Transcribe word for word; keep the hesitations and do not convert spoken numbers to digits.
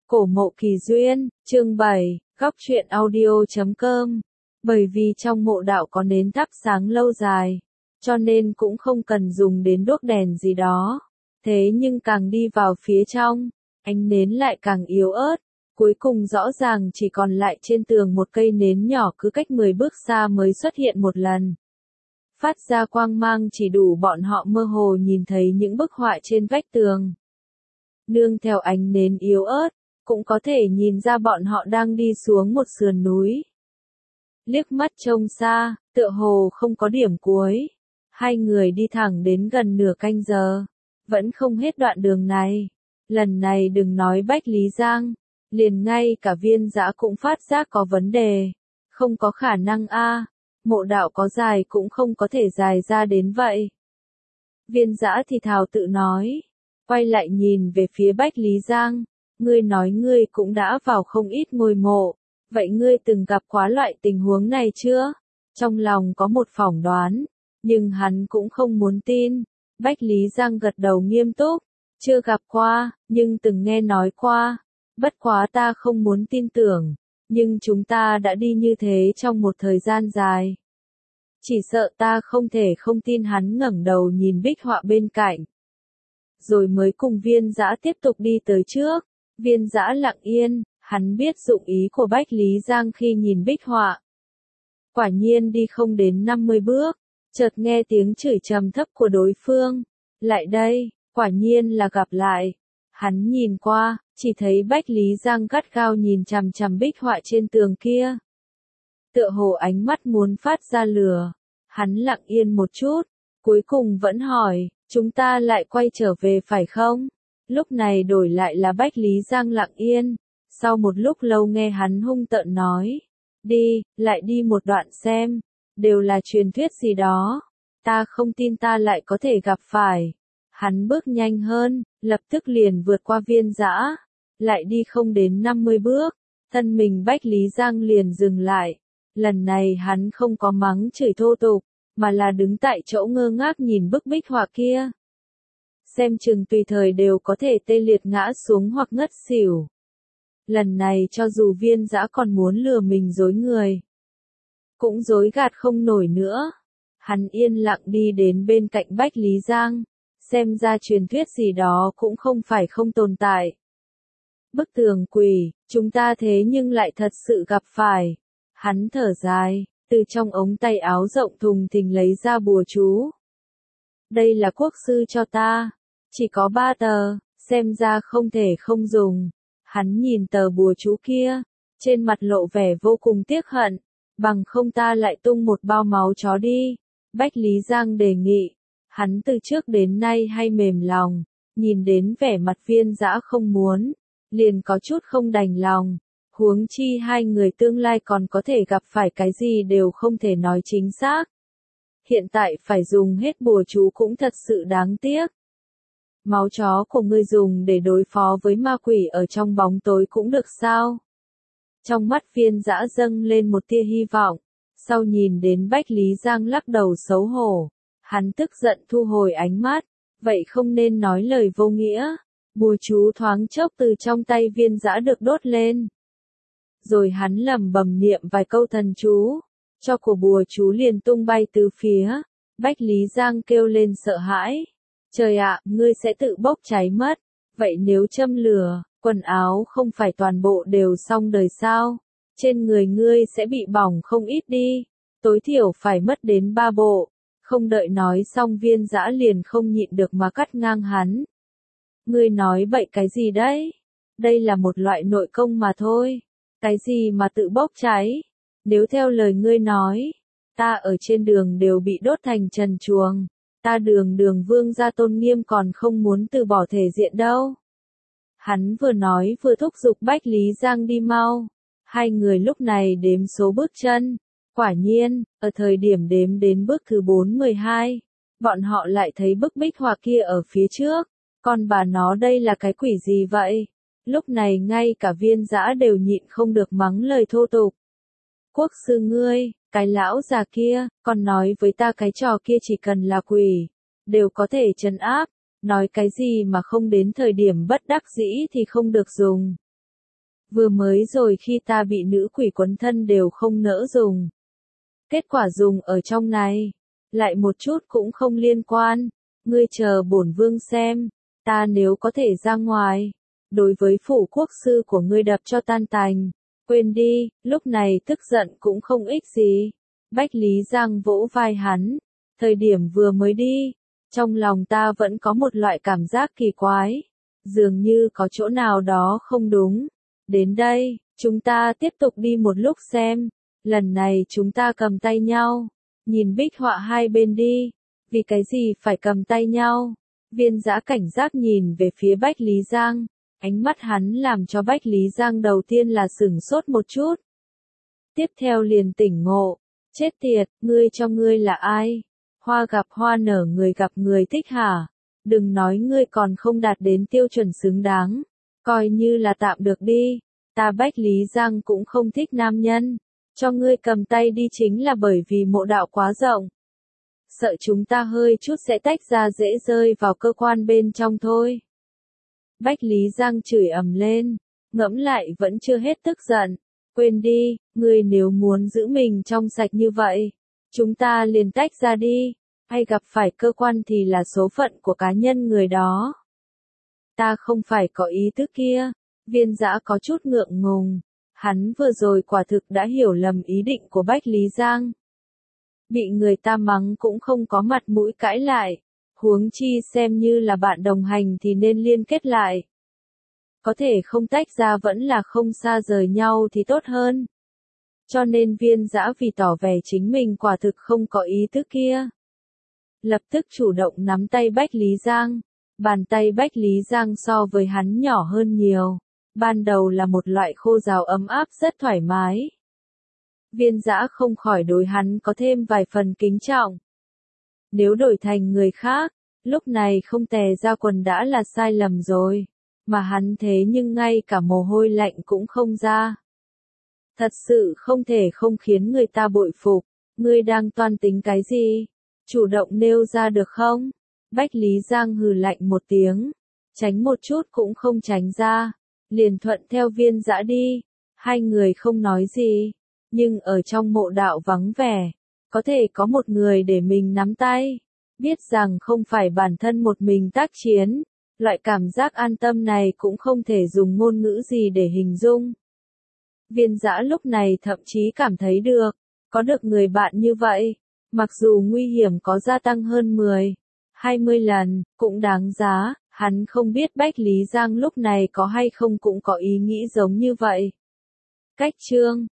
Cổ mộ kỳ duyên, chương bảy, góc truyện audio chấm com. Bởi vì trong mộ đạo có nến thắp sáng lâu dài, cho nên cũng không cần dùng đến đuốc đèn gì đó. Thế nhưng càng đi vào phía trong, ánh nến lại càng yếu ớt, cuối cùng rõ ràng chỉ còn lại trên tường một cây nến nhỏ cứ cách mười bước xa mới xuất hiện một lần. Phát ra quang mang chỉ đủ bọn họ mơ hồ nhìn thấy những bức họa trên vách tường. Nương theo ánh nến yếu ớt, cũng có thể nhìn ra bọn họ đang đi xuống một sườn núi. Liếc mắt trông xa, tựa hồ không có điểm cuối. Hai người đi thẳng đến gần nửa canh giờ, vẫn không hết đoạn đường này. Lần này đừng nói Bách Lý Giang, liền ngay cả Viên Dã cũng phát giác có vấn đề. Không có khả năng a, mộ đạo có dài cũng không có thể dài ra đến vậy. Viên Dã thì thào tự nói, quay lại nhìn về phía Bách Lý Giang. Ngươi nói ngươi cũng đã vào không ít ngôi mộ, vậy ngươi từng gặp quá loại tình huống này chưa? Trong lòng có một phỏng đoán, nhưng hắn cũng không muốn tin. Bách Lý Giang gật đầu nghiêm túc, chưa gặp qua, nhưng từng nghe nói qua. Bất quá ta không muốn tin tưởng, nhưng chúng ta đã đi như thế trong một thời gian dài. Chỉ sợ ta không thể không tin. Hắn ngẩng đầu nhìn bích họa bên cạnh, rồi mới cùng Viên Dã tiếp tục đi tới trước. Viên Dã lặng yên, hắn biết dụng ý của Bách Lý Giang khi nhìn bích họa. Quả nhiên đi không đến năm mươi bước, chợt nghe tiếng chửi trầm thấp của đối phương. Lại đây, quả nhiên là gặp lại. Hắn nhìn qua, chỉ thấy Bách Lý Giang gắt gao nhìn chằm chằm bích họa trên tường kia. Tựa hồ ánh mắt muốn phát ra lửa. Hắn lặng yên một chút, cuối cùng vẫn hỏi, chúng ta lại quay trở về phải không? Lúc này đổi lại là Bách Lý Giang lặng yên, sau một lúc lâu nghe hắn hung tợn nói, đi, lại đi một đoạn xem, đều là truyền thuyết gì đó, ta không tin ta lại có thể gặp phải. Hắn bước nhanh hơn, lập tức liền vượt qua Viên Dã, lại đi không đến năm mươi bước, thân mình Bách Lý Giang liền dừng lại, lần này hắn không có mắng chửi thô tục, mà là đứng tại chỗ ngơ ngác nhìn bức bích họa kia. Xem chừng tùy thời đều có thể tê liệt ngã xuống hoặc ngất xỉu. Lần này cho dù Viên Dã còn muốn lừa mình dối người, cũng dối gạt không nổi nữa. Hắn yên lặng đi đến bên cạnh Bách Lý Giang, xem ra truyền thuyết gì đó cũng không phải không tồn tại. Bức tường quỷ, chúng ta thế nhưng lại thật sự gặp phải. Hắn thở dài, từ trong ống tay áo rộng thùng thình lấy ra bùa chú. Đây là quốc sư cho ta. Chỉ có ba tờ, xem ra không thể không dùng. Hắn nhìn tờ bùa chú kia, trên mặt lộ vẻ vô cùng tiếc hận, bằng không ta lại tung một bao máu chó đi. Bách Lý Giang đề nghị, hắn từ trước đến nay hay mềm lòng, nhìn đến vẻ mặt Viên Dã không muốn, liền có chút không đành lòng, huống chi hai người tương lai còn có thể gặp phải cái gì đều không thể nói chính xác. Hiện tại phải dùng hết bùa chú cũng thật sự đáng tiếc. Máu chó của ngươi dùng để đối phó với ma quỷ ở trong bóng tối cũng được sao? Trong mắt Viên Dã dâng lên một tia hy vọng, sau nhìn đến Bách Lý Giang lắc đầu xấu hổ, hắn tức giận thu hồi ánh mắt, vậy không nên nói lời vô nghĩa. Bùa chú thoáng chốc từ trong tay Viên Dã được đốt lên. Rồi hắn lẩm bẩm niệm vài câu thần chú, cho của bùa chú liền tung bay từ phía. Bách Lý Giang kêu lên sợ hãi. Trời ạ, ngươi sẽ tự bốc cháy mất. Vậy nếu châm lửa, quần áo không phải toàn bộ đều xong đời sao? Trên người ngươi sẽ bị bỏng không ít đi. Tối thiểu phải mất đến ba bộ. Không đợi nói xong Viên Dã liền không nhịn được mà cắt ngang hắn. Ngươi nói bậy cái gì đấy? Đây là một loại nội công mà thôi. Cái gì mà tự bốc cháy? Nếu theo lời ngươi nói, ta ở trên đường đều bị đốt thành trần truồng. Ta đường đường vương gia tôn nghiêm còn không muốn từ bỏ thể diện đâu. Hắn vừa nói vừa thúc giục Bách Lý Giang đi mau. Hai người lúc này đếm số bước chân. Quả nhiên, ở thời điểm đếm đến bước thứ bốn mươi hai, bọn họ lại thấy bức bích họa kia ở phía trước. Con bà nó đây là cái quỷ gì vậy? Lúc này ngay cả Viên Dã đều nhịn không được mắng lời thô tục. Quốc sư ngươi, cái lão già kia, còn nói với ta cái trò kia chỉ cần là quỷ, đều có thể trấn áp, nói cái gì mà không đến thời điểm bất đắc dĩ thì không được dùng. Vừa mới rồi khi ta bị nữ quỷ quấn thân đều không nỡ dùng. Kết quả dùng ở trong này, lại một chút cũng không liên quan. Ngươi chờ bổn vương xem, ta nếu có thể ra ngoài, đối với phủ quốc sư của ngươi đập cho tan tành. Quên đi, lúc này tức giận cũng không ích gì. Bách Lý Giang vỗ vai hắn, thời điểm vừa mới đi, trong lòng ta vẫn có một loại cảm giác kỳ quái, dường như có chỗ nào đó không đúng. Đến đây, chúng ta tiếp tục đi một lúc xem, lần này chúng ta cầm tay nhau, nhìn bích họa hai bên đi, vì cái gì phải cầm tay nhau. Viên Dã cảnh giác nhìn về phía Bách Lý Giang, ánh mắt hắn làm cho Bách Lý Giang đầu tiên là sửng sốt một chút. Tiếp theo liền tỉnh ngộ, chết tiệt, ngươi cho ngươi là ai? Hoa gặp hoa nở người gặp người thích hả? Đừng nói ngươi còn không đạt đến tiêu chuẩn xứng đáng, coi như là tạm được đi, ta Bách Lý Giang cũng không thích nam nhân, cho ngươi cầm tay đi chính là bởi vì mộ đạo quá rộng. Sợ chúng ta hơi chút sẽ tách ra dễ rơi vào cơ quan bên trong thôi. Bách Lý Giang chửi ầm lên, ngẫm lại vẫn chưa hết tức giận. Quên đi, ngươi nếu muốn giữ mình trong sạch như vậy, chúng ta liền tách ra đi, hay gặp phải cơ quan thì là số phận của cá nhân người đó. Ta không phải có ý tứ kia. Viên Dã có chút ngượng ngùng, hắn vừa rồi quả thực đã hiểu lầm ý định của Bách Lý Giang. Bị người ta mắng cũng không có mặt mũi cãi lại, huống chi xem như là bạn đồng hành thì nên liên kết lại. Có thể không tách ra vẫn là không xa rời nhau thì tốt hơn. Cho nên Viên Dã vì tỏ vẻ chính mình quả thực không có ý tứ kia, lập tức chủ động nắm tay Bách Lý Giang. Bàn tay Bách Lý Giang so với hắn nhỏ hơn nhiều, ban đầu là một loại khô ráo ấm áp rất thoải mái. Viên Dã không khỏi đối hắn có thêm vài phần kính trọng. Nếu đổi thành người khác, lúc này không tè ra quần đã là sai lầm rồi, mà hắn thế nhưng ngay cả mồ hôi lạnh cũng không ra. Thật sự không thể không khiến người ta bội phục, ngươi đang toan tính cái gì? Chủ động nêu ra được không? Bách Lý Giang hừ lạnh một tiếng, tránh một chút cũng không tránh ra, liền thuận theo Viên Dã đi. Hai người không nói gì, nhưng ở trong mộ đạo vắng vẻ, có thể có một người để mình nắm tay, biết rằng không phải bản thân một mình tác chiến, loại cảm giác an tâm này cũng không thể dùng ngôn ngữ gì để hình dung. Viên Dã lúc này thậm chí cảm thấy được, có được người bạn như vậy, mặc dù nguy hiểm có gia tăng hơn mười, hai mươi lần, cũng đáng giá. Hắn không biết Bách Lý Giang lúc này có hay không cũng có ý nghĩ giống như vậy. Cách chương